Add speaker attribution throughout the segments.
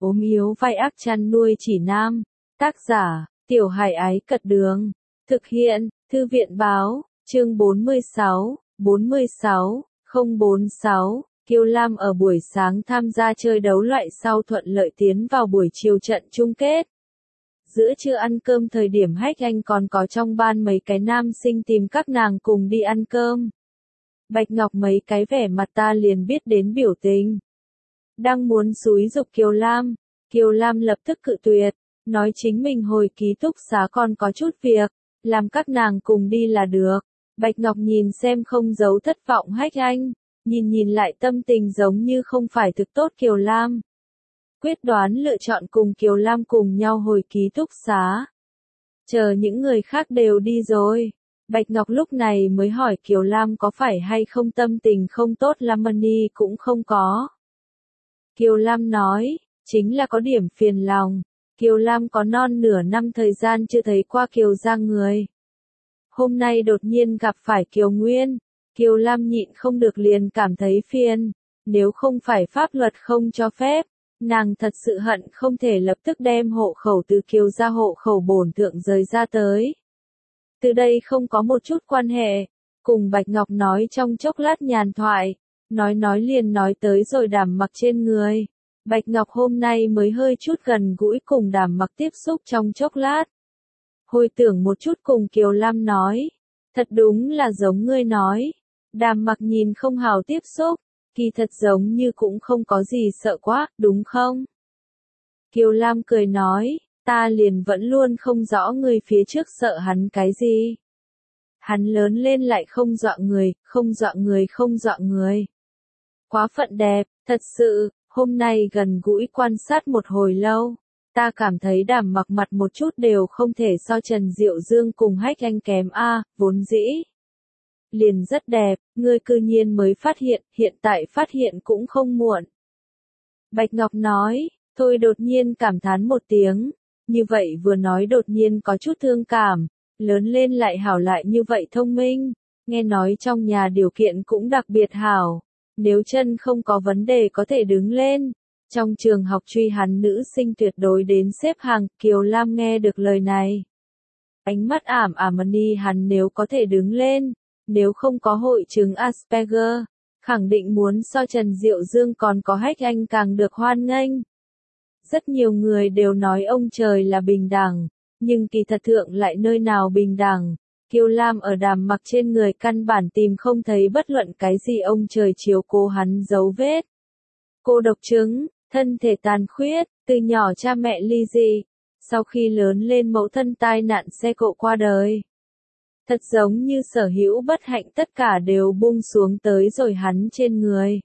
Speaker 1: ốm yếu vai ác chăn nuôi chỉ nam. Tác giả, Tiểu Hải Ái Cật Đường. Thực hiện, Thư viện Báo, chương 46, 046. Kiều Lam ở buổi sáng tham gia chơi đấu loại sau thuận lợi tiến vào buổi chiều trận chung kết. Giữa trưa ăn cơm thời điểm Hách Anh còn có trong ban mấy cái nam sinh tìm các nàng cùng đi ăn cơm. Bạch Ngọc mấy cái vẻ mặt ta liền biết đến biểu tình. Đang muốn xúi giục Kiều Lam lập tức cự tuyệt, nói chính mình hồi ký túc xá còn có chút việc, làm các nàng cùng đi là được. Bạch Ngọc nhìn xem không giấu thất vọng Hách Anh, nhìn lại tâm tình giống như không phải thực tốt Kiều Lam. Quyết đoán lựa chọn cùng Kiều Lam cùng nhau hồi ký túc xá. Chờ những người khác đều đi rồi, Bạch Ngọc lúc này mới hỏi Kiều Lam có phải hay không tâm tình không tốt Lamani cũng không có. Kiều Lam nói, chính là có điểm phiền lòng. Kiều Lam có non nửa năm thời gian chưa thấy qua Kiều gia người. Hôm nay đột nhiên gặp phải Kiều Nguyên, Kiều Lam nhịn không được liền cảm thấy phiền. Nếu không phải pháp luật không cho phép, nàng thật sự hận không thể lập tức đem hộ khẩu từ Kiều gia hộ khẩu bổn thượng rời ra tới. Từ đây không có một chút quan hệ, cùng Bạch Ngọc nói trong chốc lát nhàn thoại, nói liền nói tới rồi Đàm Mặc trên người. Bạch Ngọc hôm nay mới hơi chút gần gũi cùng Đàm Mặc tiếp xúc trong chốc lát. Hồi tưởng một chút cùng Kiều Lam nói, thật đúng là giống ngươi nói. Đàm Mặc nhìn không hào tiếp xúc, kỳ thật giống như cũng không có gì sợ quá, đúng không? Kiều Lam cười nói, ta liền vẫn luôn không rõ ngươi phía trước sợ hắn cái gì. Hắn lớn lên lại không dọa người. Quá phận đẹp, thật sự, hôm nay gần gũi quan sát một hồi lâu, ta cảm thấy Đàm Mặc mặt một chút đều không thể so Trần Diệu Dương cùng Hách Anh kém a, vốn dĩ liền rất đẹp, ngươi cư nhiên mới phát hiện, hiện tại phát hiện cũng không muộn. Bạch Ngọc nói, tôi đột nhiên cảm thán một tiếng, như vậy vừa nói đột nhiên có chút thương cảm, lớn lên lại hảo lại như vậy thông minh, nghe nói trong nhà điều kiện cũng đặc biệt hảo, nếu chân không có vấn đề có thể đứng lên. Trong trường học truy hắn nữ sinh tuyệt đối đến xếp hàng, Kiều Lam nghe được lời này. Ánh mắt Mani hắn nếu có thể đứng lên, nếu không có hội chứng Asperger, khẳng định muốn so Trần Diệu Dương còn có Hách Anh càng được hoan nghênh. Rất nhiều người đều nói ông trời là bình đẳng, nhưng kỳ thật thượng lại nơi nào bình đẳng. Kiều Lam ở Đàm Mặc trên người căn bản tìm không thấy bất luận cái gì ông trời chiếu cố hắn dấu vết. Cô độc chứng, thân thể tàn khuyết, từ nhỏ cha mẹ ly dị, sau khi lớn lên mẫu thân tai nạn xe cộ qua đời. Thật giống như sở hữu bất hạnh tất cả đều buông xuống tới rồi hắn trên người.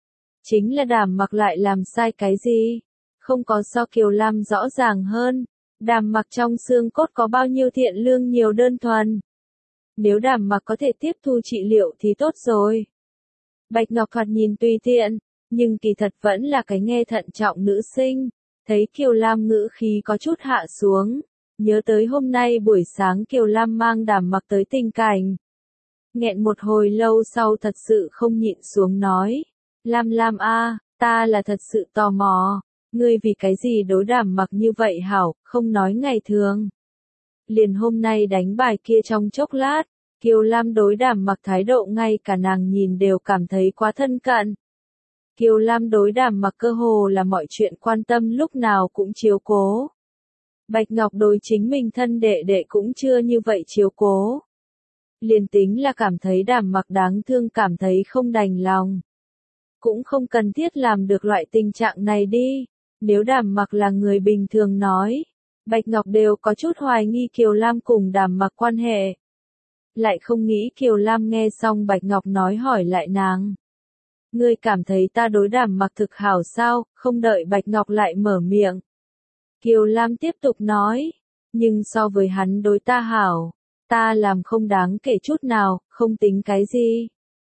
Speaker 1: Chính là Đàm Mặc lại làm sai cái gì? Không có so Kiều Lam rõ ràng hơn. Đàm Mặc trong xương cốt có bao nhiêu thiện lương nhiều đơn thuần. Nếu Đàm Mặc có thể tiếp thu trị liệu thì tốt rồi. Bạch Ngọc thoạt nhìn tùy tiện, nhưng kỳ thật vẫn là cái nghe thận trọng nữ sinh. Thấy Kiều Lam ngữ khí có chút hạ xuống, nhớ tới hôm nay buổi sáng Kiều Lam mang Đàm Mặc tới tình cảnh. Nghẹn một hồi lâu sau thật sự không nhịn xuống nói, Lam a, ta là thật sự tò mò, ngươi vì cái gì đối Đàm Mặc như vậy hảo, không nói ngày thường. Liền hôm nay đánh bài kia trong chốc lát, Kiều Lam đối Đàm Mặc thái độ ngay cả nàng nhìn đều cảm thấy quá thân cận. Kiều Lam đối Đàm Mặc cơ hồ là mọi chuyện quan tâm lúc nào cũng chiếu cố. Bạch Ngọc đối chính mình thân đệ đệ cũng chưa như vậy chiếu cố. Liền tính là cảm thấy Đàm Mặc đáng thương cảm thấy không đành lòng. Cũng không cần thiết làm được loại tình trạng này đi. Nếu Đàm Mặc là người bình thường nói, Bạch Ngọc đều có chút hoài nghi Kiều Lam cùng Đàm Mặc quan hệ. Lại không nghĩ Kiều Lam nghe xong Bạch Ngọc nói hỏi lại nàng. Ngươi cảm thấy ta đối Đàm Mặc thực hảo sao, không đợi Bạch Ngọc lại mở miệng. Kiều Lam tiếp tục nói, nhưng so với hắn đối ta hảo, ta làm không đáng kể chút nào, không tính cái gì.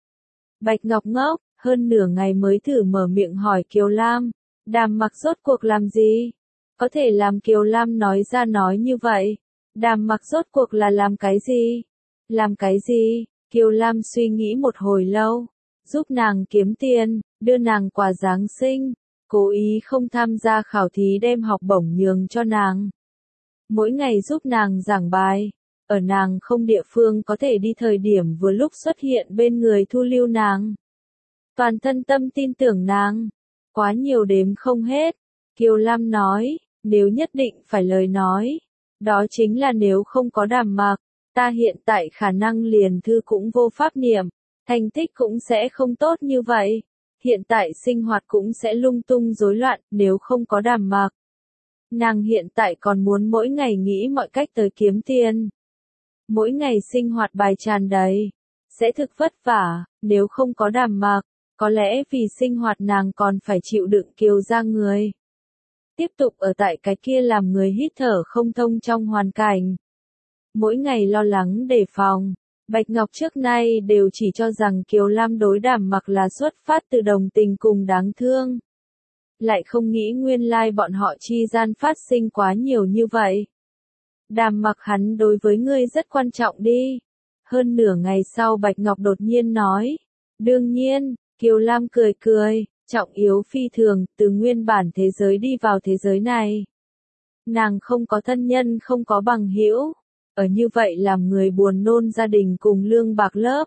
Speaker 1: Bạch Ngọc ngốc, hơn nửa ngày mới thử mở miệng hỏi Kiều Lam, Đàm Mặc rốt cuộc làm gì? Có thể làm Kiều Lam nói ra nói như vậy, Đàm Mặc rốt cuộc là làm cái gì? Làm cái gì? Kiều Lam suy nghĩ một hồi lâu, giúp nàng kiếm tiền, đưa nàng quà Giáng sinh, cố ý không tham gia khảo thí đem học bổng nhường cho nàng. Mỗi ngày giúp nàng giảng bài, ở nàng không địa phương có thể đi thời điểm vừa lúc xuất hiện bên người thu lưu nàng. Toàn thân tâm tin tưởng nàng, quá nhiều đếm không hết. Kiều Lam nói, nếu nhất định phải lời nói, đó chính là nếu không có Đàm Mặc, ta hiện tại khả năng liền thư cũng vô pháp niệm, thành tích cũng sẽ không tốt như vậy. Hiện tại sinh hoạt cũng sẽ lung tung rối loạn nếu không có Đàm Mặc. Nàng hiện tại còn muốn mỗi ngày nghĩ mọi cách tới kiếm tiền. Mỗi ngày sinh hoạt bài tràn đầy, sẽ thực vất vả, nếu không có Đàm Mặc, có lẽ vì sinh hoạt nàng còn phải chịu đựng Kiều gia người. Tiếp tục ở tại cái kia làm người hít thở không thông trong hoàn cảnh. Mỗi ngày lo lắng đề phòng, Bạch Ngọc trước nay đều chỉ cho rằng Kiều Lam đối Đàm Mặc là xuất phát từ đồng tình cùng đáng thương. Lại không nghĩ nguyên lai bọn họ chi gian phát sinh quá nhiều như vậy. Đàm Mặc hắn đối với ngươi rất quan trọng đi. Hơn nửa ngày sau Bạch Ngọc đột nhiên nói. Đương nhiên, Kiều Lam cười cười, trọng yếu phi thường, từ nguyên bản thế giới đi vào thế giới này. Nàng không có thân nhân không có bằng hữu, ở như vậy làm người buồn nôn gia đình cùng lương bạc lớp.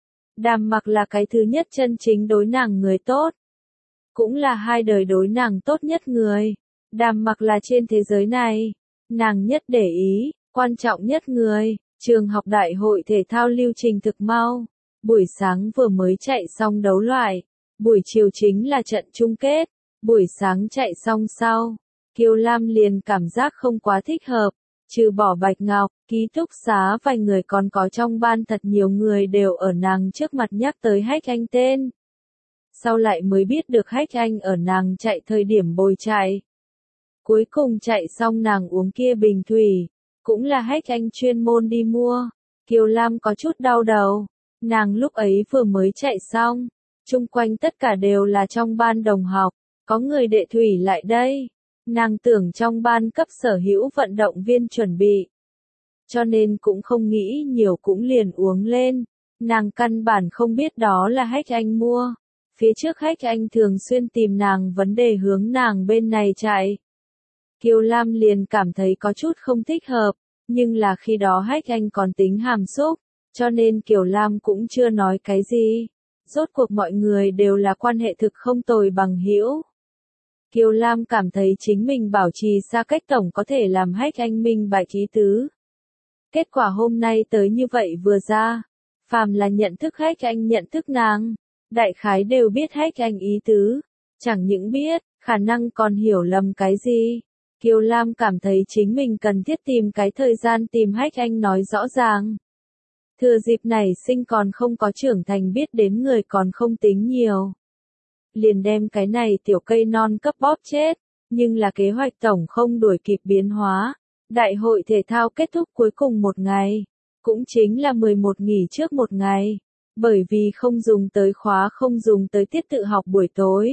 Speaker 1: Đàm Mặc là cái thứ nhất chân chính đối nàng người tốt. Cũng là hai đời đối nàng tốt nhất người. Đàm Mặc là trên thế giới này, nàng nhất để ý, quan trọng nhất người. Trường học đại hội thể thao lưu trình thực mau. Buổi sáng vừa mới chạy xong đấu loại, buổi chiều chính là trận chung kết. Buổi sáng chạy xong sau, Kiều Lam liền cảm giác không quá thích hợp. Trừ bỏ Bạch Ngọc, ký túc xá vài người còn có trong ban thật nhiều người đều ở nàng trước mặt nhắc tới Hách Anh tên. Sau lại mới biết được Hách Anh ở nàng chạy thời điểm bồi chạy. Cuối cùng chạy xong nàng uống kia bình thủy, cũng là Hách Anh chuyên môn đi mua. Kiều Lam có chút đau đầu, nàng lúc ấy vừa mới chạy xong, chung quanh tất cả đều là trong ban đồng học, có người đệ thủy lại đây. Nàng tưởng trong ban cấp sở hữu vận động viên chuẩn bị. Cho nên cũng không nghĩ nhiều cũng liền uống lên. Nàng căn bản không biết đó là Hách Anh mua. Phía trước Hách Anh thường xuyên tìm nàng vấn đề hướng nàng bên này chạy. Kiều Lam liền cảm thấy có chút không thích hợp, nhưng là khi đó Hách Anh còn tính hàm xúc, cho nên Kiều Lam cũng chưa nói cái gì. Rốt cuộc mọi người đều là quan hệ thực không tồi bằng hữu. Kiều Lam cảm thấy chính mình bảo trì xa cách tổng có thể làm Hách Anh minh bạch ý tứ. Kết quả hôm nay tới như vậy vừa ra, phàm là nhận thức Hách Anh nhận thức nàng, đại khái đều biết Hách Anh ý tứ, chẳng những biết, khả năng còn hiểu lầm cái gì. Kiều Lam cảm thấy chính mình cần thiết tìm cái thời gian tìm Hách Anh nói rõ ràng. Thừa dịp này sinh còn không có trưởng thành biết đến người còn không tính nhiều. Liền đem cái này tiểu cây non cấp bóp chết, nhưng là kế hoạch tổng không đuổi kịp biến hóa. Đại hội thể thao kết thúc cuối cùng một ngày, cũng chính là 11 nghỉ trước một ngày, bởi vì không dùng tới khóa không dùng tới tiết tự học buổi tối.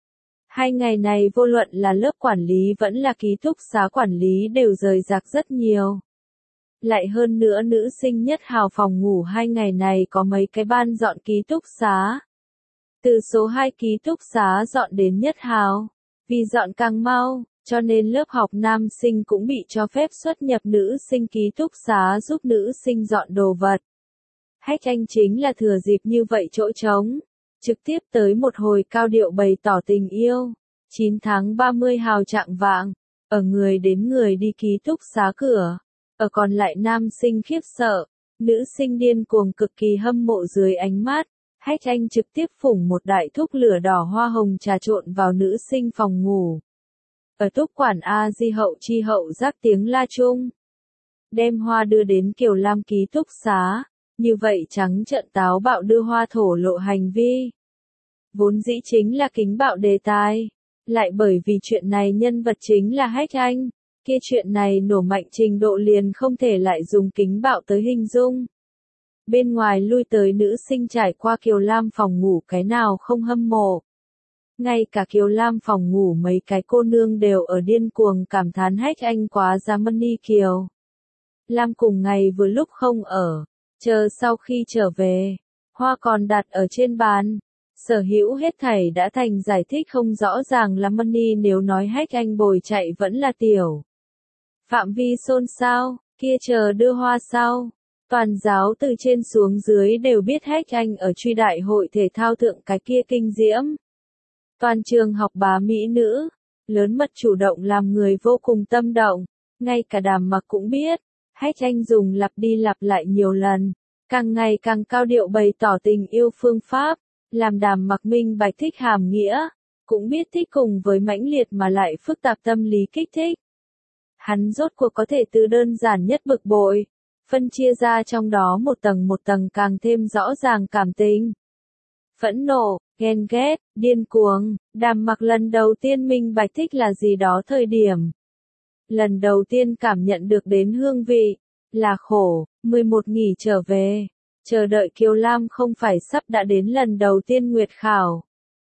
Speaker 1: Hai ngày này vô luận là lớp quản lý vẫn là ký túc xá quản lý đều rời rạc rất nhiều. Lại hơn nữa nữ sinh nhất hào phòng ngủ hai ngày này có mấy cái ban dọn ký túc xá. Từ số 2 ký túc xá dọn đến nhất hào, vì dọn càng mau, cho nên lớp học nam sinh cũng bị cho phép xuất nhập nữ sinh ký túc xá giúp nữ sinh dọn đồ vật. Hách Anh chính là thừa dịp như vậy chỗ trống, trực tiếp tới một hồi cao điệu bày tỏ tình yêu. 9 tháng 30 hào trạng vạng, ở người đến người đi ký túc xá cửa, ở còn lại nam sinh khiếp sợ, nữ sinh điên cuồng cực kỳ hâm mộ dưới ánh mắt. Hách Anh trực tiếp phủng một đại thúc lửa đỏ hoa hồng trà trộn vào nữ sinh phòng ngủ. Ở túc quản A Di hậu chi hậu giác tiếng la chung. Đem hoa đưa đến Kiều Lam ký túc xá, như vậy trắng trợn táo bạo đưa hoa thổ lộ hành vi. Vốn dĩ chính là kính bạo đề tài, lại bởi vì chuyện này nhân vật chính là Hách Anh, kia chuyện này nổ mạnh trình độ liền không thể lại dùng kính bạo tới hình dung. Bên ngoài lui tới nữ sinh trải qua Kiều Lam phòng ngủ cái nào không hâm mộ. Ngay cả Kiều Lam phòng ngủ mấy cái cô nương đều ở điên cuồng cảm thán Hách Anh quá ra money Kiều. Lam cùng ngày vừa lúc không ở, chờ sau khi trở về, hoa còn đặt ở trên bàn. Sở hữu hết thảy đã thành giải thích không rõ ràng là Money nếu nói Hách Anh bồi chạy vẫn là tiểu. Phạm vi xôn xao, kia chờ đưa hoa sao. Toàn giáo từ trên xuống dưới đều biết Hách Anh ở truy đại hội thể thao thượng cái kia kinh diễm. Toàn trường học bá mỹ nữ, lớn mật chủ động làm người vô cùng tâm động, ngay cả Đàm Mặc cũng biết, Hách Anh dùng lặp đi lặp lại nhiều lần, càng ngày càng cao điệu bày tỏ tình yêu phương pháp, làm Đàm Mặc minh bạch thích hàm nghĩa, cũng biết thích cùng với mãnh liệt mà lại phức tạp tâm lý kích thích. Hắn rốt cuộc có thể từ đơn giản nhất bực bội, phân chia ra trong đó một tầng càng thêm rõ ràng cảm tình. Phẫn nộ, ghen ghét, điên cuồng, Đàm Mặc lần đầu tiên minh bạch thích là gì đó thời điểm. Lần đầu tiên cảm nhận được đến hương vị, là khổ, 11 nghỉ trở về, chờ đợi Kiều Lam không phải sắp đã đến lần đầu tiên nguyệt khảo,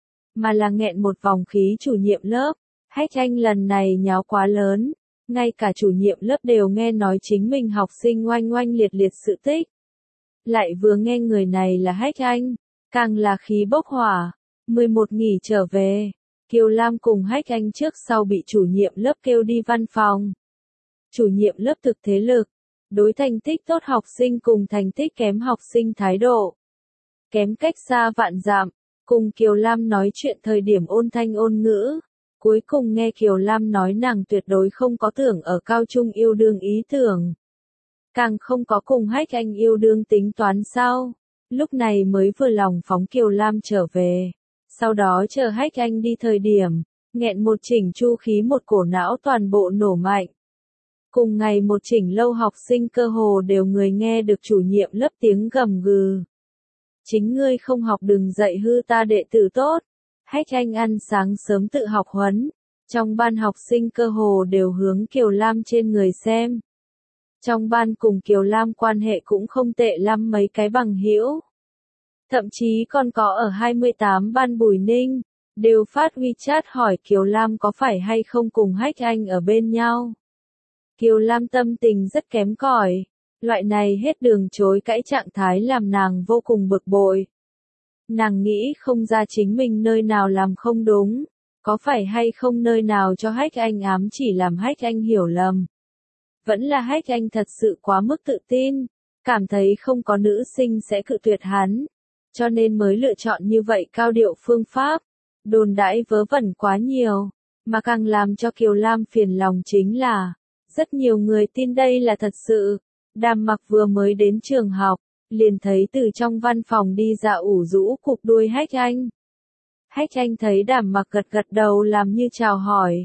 Speaker 1: mà là nghẹn một vòng khí chủ nhiệm lớp, Hách Anh lần này nháo quá lớn, ngay cả chủ nhiệm lớp đều nghe nói chính mình học sinh oanh oanh liệt liệt sự tích. Lại vừa nghe người này là Hách Anh, càng là khí bốc hỏa, 11 nghỉ trở về, Kiều Lam cùng Hách Anh trước sau bị chủ nhiệm lớp kêu đi văn phòng. Chủ nhiệm lớp thực thế lực, đối thành tích tốt học sinh cùng thành tích kém học sinh thái độ. Kém cách xa vạn dặm, cùng Kiều Lam nói chuyện thời điểm ôn thanh ôn ngữ. Cuối cùng nghe Kiều Lam nói nàng tuyệt đối không có tưởng ở cao trung yêu đương ý tưởng. Càng không có cùng Hách Anh yêu đương tính toán sao. Lúc này mới vừa lòng phóng Kiều Lam trở về. Sau đó chờ Hách Anh đi thời điểm, nghẹn một chỉnh chu khí một cổ não toàn bộ nổ mạnh. Cùng ngày một chỉnh lâu học sinh cơ hồ đều người nghe được chủ nhiệm lớp tiếng gầm gừ. Chính ngươi không học đừng dạy hư ta đệ tử tốt. Hách Anh ăn sáng sớm tự học huấn. Trong ban học sinh cơ hồ đều hướng Kiều Lam trên người xem. Trong ban cùng Kiều Lam quan hệ cũng không tệ lắm mấy cái bằng hữu. Thậm chí còn có ở 28 ban Bùi Ninh, đều phát WeChat hỏi Kiều Lam có phải hay không cùng Hách Anh ở bên nhau. Kiều Lam tâm tình rất kém cỏi, loại này hết đường chối cãi trạng thái làm nàng vô cùng bực bội. Nàng nghĩ không ra chính mình nơi nào làm không đúng, có phải hay không nơi nào cho Hách Anh ám chỉ làm Hách Anh hiểu lầm. Vẫn là Hách Anh thật sự quá mức tự tin, cảm thấy không có nữ sinh sẽ cự tuyệt hắn, cho nên mới lựa chọn như vậy cao điệu phương pháp. Đồn đãi vớ vẩn quá nhiều, mà càng làm cho Kiều Lam phiền lòng chính là, rất nhiều người tin đây là thật sự. Đàm Mặc vừa mới đến trường học, liền thấy từ trong văn phòng đi ra ủ rũ cục đuôi Hách Anh. Hách Anh thấy Đàm Mặc gật gật đầu làm như chào hỏi.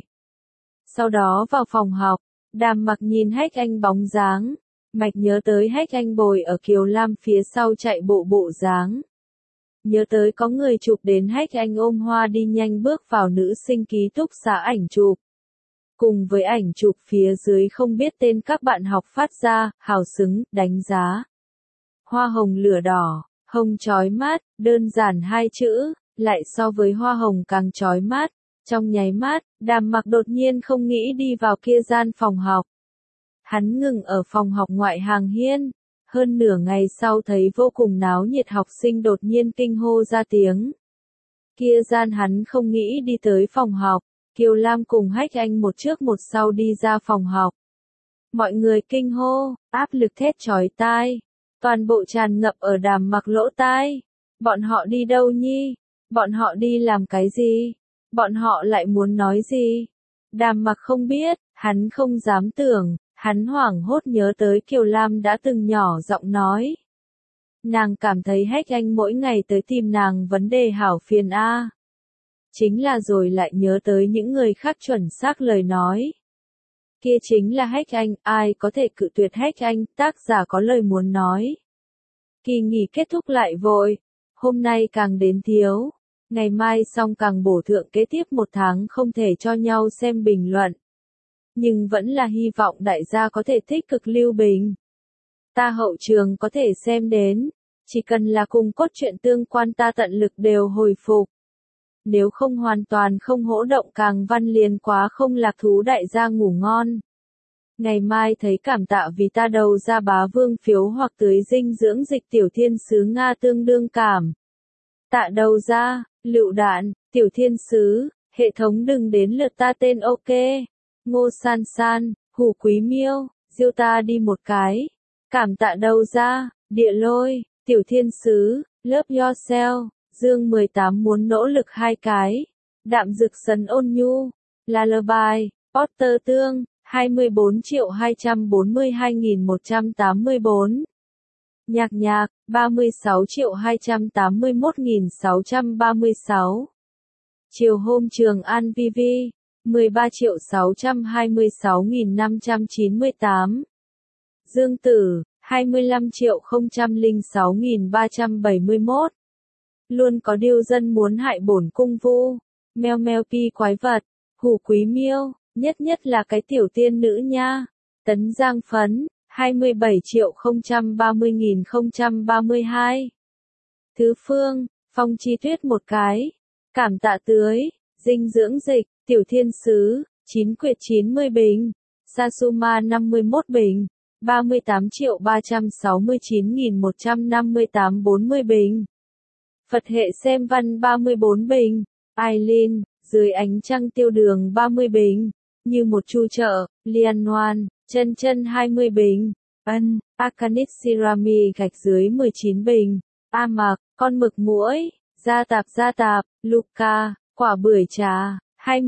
Speaker 1: Sau đó vào phòng học, Đàm Mặc nhìn Hách Anh bóng dáng, mạch nhớ tới Hách Anh bồi ở Kiều Lam phía sau chạy bộ dáng. Nhớ tới có người chụp đến Hách Anh ôm hoa đi nhanh bước vào nữ sinh ký túc xá ảnh chụp. Cùng với ảnh chụp phía dưới không biết tên các bạn học phát ra, hào xứng, đánh giá. Hoa hồng lửa đỏ, hồng chói mắt, đơn giản hai chữ, lại so với hoa hồng càng chói mắt. Trong nháy mắt, Đàm Mặc đột nhiên không nghĩ đi vào kia gian phòng học. Hắn ngừng ở phòng học ngoại hàng hiên. Hơn nửa ngày sau thấy vô cùng náo nhiệt học sinh đột nhiên kinh hô ra tiếng. Kia gian hắn không nghĩ đi tới phòng học. Kiều Lam cùng Hách Anh một trước một sau đi ra phòng học. Mọi người kinh hô, áp lực thét chói tai. Toàn bộ tràn ngập ở Đàm Mặc lỗ tai. Bọn họ đi đâu nhi? Bọn họ đi làm cái gì? Bọn họ lại muốn nói gì? Đàm Mặc không biết, hắn không dám tưởng, hắn hoảng hốt nhớ tới Kiều Lam đã từng nhỏ giọng nói. Nàng cảm thấy Hách Anh mỗi ngày tới tìm nàng vấn đề hảo phiền a. Chính là rồi lại nhớ tới những người khác chuẩn xác lời nói. Kia chính là Hách Anh, ai có thể cự tuyệt Hách Anh, tác giả có lời muốn nói. Kỳ nghỉ kết thúc lại vội, hôm nay càng đến thiếu, ngày mai xong càng bổ thượng kế tiếp một tháng không thể cho nhau xem bình luận. Nhưng vẫn là hy vọng đại gia có thể tích cực lưu bình. Ta hậu trường có thể xem đến, chỉ cần là cùng cốt truyện tương quan ta tận lực đều hồi phục. Nếu không hoàn toàn không hỗ động càng văn liền quá không lạc thú đại gia ngủ ngon. Ngày mai thấy cảm tạ vì ta đầu ra bá vương phiếu hoặc tưới dinh dưỡng dịch tiểu thiên sứ Nga tương đương cảm. Tạ đầu ra, lựu đạn, tiểu thiên sứ, hệ thống đừng đến lượt ta tên ok. Ngô san san, hủ quý miêu, diêu ta đi một cái. Cảm tạ đầu ra, địa lôi, tiểu thiên sứ, love yourself, dương 18 muốn nỗ lực 2 cái. Đạm dực sấn ôn nhu, lullaby, Potter tương, 24.242.184. Nhạc nhạc, 36.281.636. Chiều hôm Trường An VV, 13.626.598. Dương Tử, 25.006.371. Luôn có điêu dân muốn hại bổn cung vu. Meo meo pi quái vật, hủ quý miêu, nhất nhất là cái tiểu tiên nữ nha. Tấn Giang Phấn, 27.030.032. Thứ Phương, Phong Chi Tuyết một cái. Cảm tạ tưới, dinh dưỡng dịch, tiểu thiên sứ, 9 quyệt 90 bình. Sasuma 51 bình. 38.369.158 40 bình. Phật hệ xem văn 34 bình. Aileen, dưới ánh trăng tiêu đường 30 bình. Như một chu chợ, Lian Hoan, chân chân 20 bình. Ân, Akanit Sirami gạch dưới 19 bình. A Mạc, con mực muỗi, gia tạp, Luca, quả bưởi trà,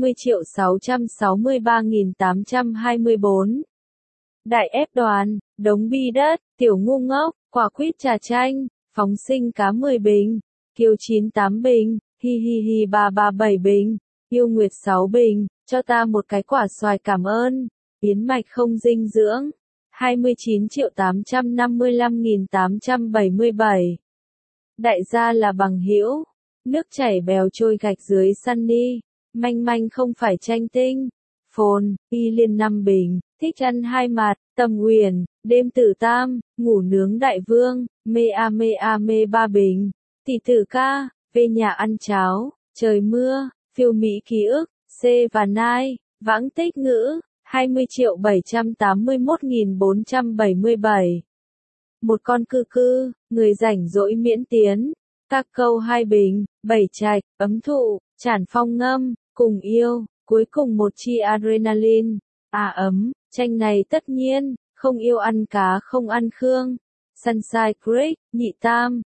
Speaker 1: 20.663.824. Đại ép đoàn, đống bi đất, tiểu ngu ngốc, quả quýt trà chanh, phóng sinh cá 10 bình. Kiều 98 bình, hi hi hi 337 bình. Yêu Nguyệt 6 bình, cho ta một cái quả xoài cảm ơn. Yến mạch không dinh dưỡng, 29.855.877. Đại gia là bằng hữu, nước chảy bèo trôi gạch dưới Sunny, manh manh không phải tranh tinh. Phồn, y liên 5 bình, thích ăn 2 mặt, Tầm Huyền, đêm tử tam, ngủ nướng đại vương, mê a mê 3 bình. Tỷ tử ca, về nhà ăn cháo, trời mưa, phiêu mỹ ký ức, C và Nai, vãng tích ngữ, 20.781.477. Một con cư, người rảnh rỗi miễn tiến. Các câu 2 bình, 7 trạch, ấm thụ, tràn phong ngâm, cùng yêu, cuối cùng một chi adrenaline. À ấm, tranh này tất nhiên, không yêu ăn cá không ăn khương. Sunshine Creek, nhị tam,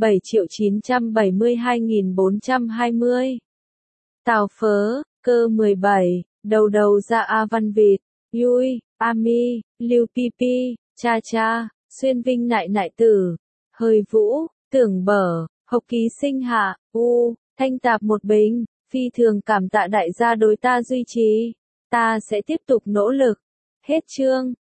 Speaker 1: 17.972.420. Tào phớ, cơ 17, đầu ra A Văn Vịt, Yui, Ami, Lưu Pipi, Cha, Xuyên Vinh nại tử, Hơi Vũ, Tưởng Bở, Hộc Ký Sinh Hạ, Thanh Tạp một bình, phi thường cảm tạ đại gia đối ta duy trì. Ta sẽ tiếp tục nỗ lực. Hết chương.